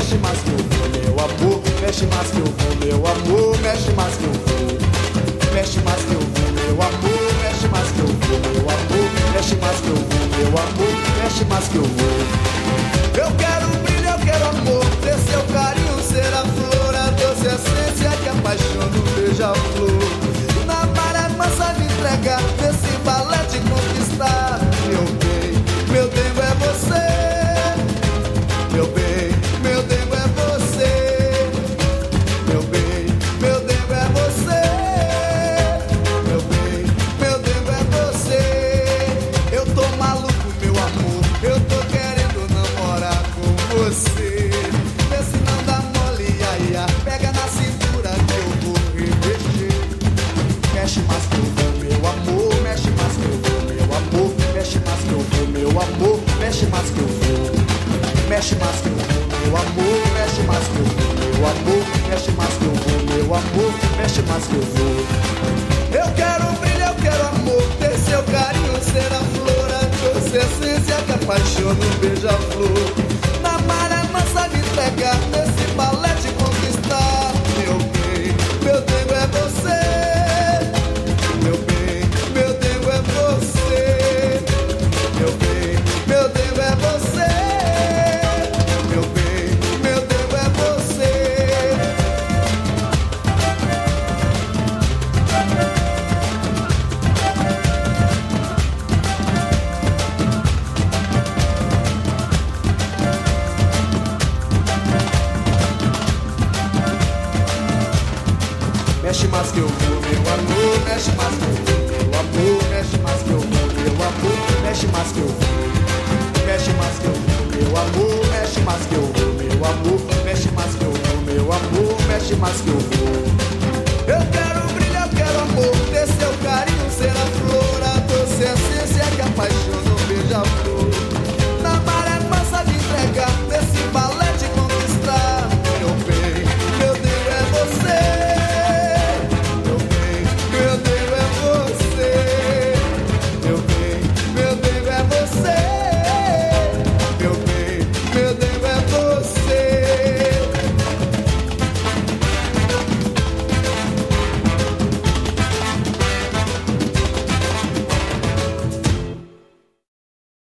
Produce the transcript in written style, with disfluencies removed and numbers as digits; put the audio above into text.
mexe mais que eu vou, meu amor, mexe mais que eu vou, meu amor, mexe mais que eu vou. Mexe mais que eu vou, meu amor, mexe mais que eu vou, meu amor, mexe mais que eu vou, meu amor, mexe mais que eu vou. Eu quero brilho, eu quero amor, ter seu carinho, ser a flor, a doce essência que apaixona o beija-flor. Na maré mansa me entregar, nesse balé te conquistar. Meu dengo é você. Meu bem, meu dengo é você. Meu bem, meu dengo é você. Meu bem, meu dengo é você. Eu tô maluco, meu amor, eu tô querendo namorar com você. Vê se não dá mole, ia, ia. Pega na cintura que eu vou reveger. Mexe mais que eu vou, meu amor, mexe mais que eu vou, meu amor, mexe mais que eu vou, meu amor, mexe mais que eu vou. Mexe mais que eu vou, meu amor, mexe mais que eu vou, meu amor, mexe mais que eu vou, meu amor, mexe mais que eu vou. Eu quero brilho, eu quero amor, ter seu carinho, ser a flor, a doce essência que apaixona o beija-flor. Na maré mansa me entregar, nesse balé te conquistar. Meu bem, meu dengo é você. Meu bem, meu dengo é você. Meu bem, meu dengo é você. Meu bem, meu dengo é você. Mexe mais que eu vou, meu amor, mexe mais que eu vou, meu amor, mexe mais que eu vou, meu amor, mexe mais que eu vou. Mexe mais que eu vou, meu amor, mexe mais que eu vou, meu amor, mexe mais que eu vou, meu amor, mexe mais que eu vou. Eu quero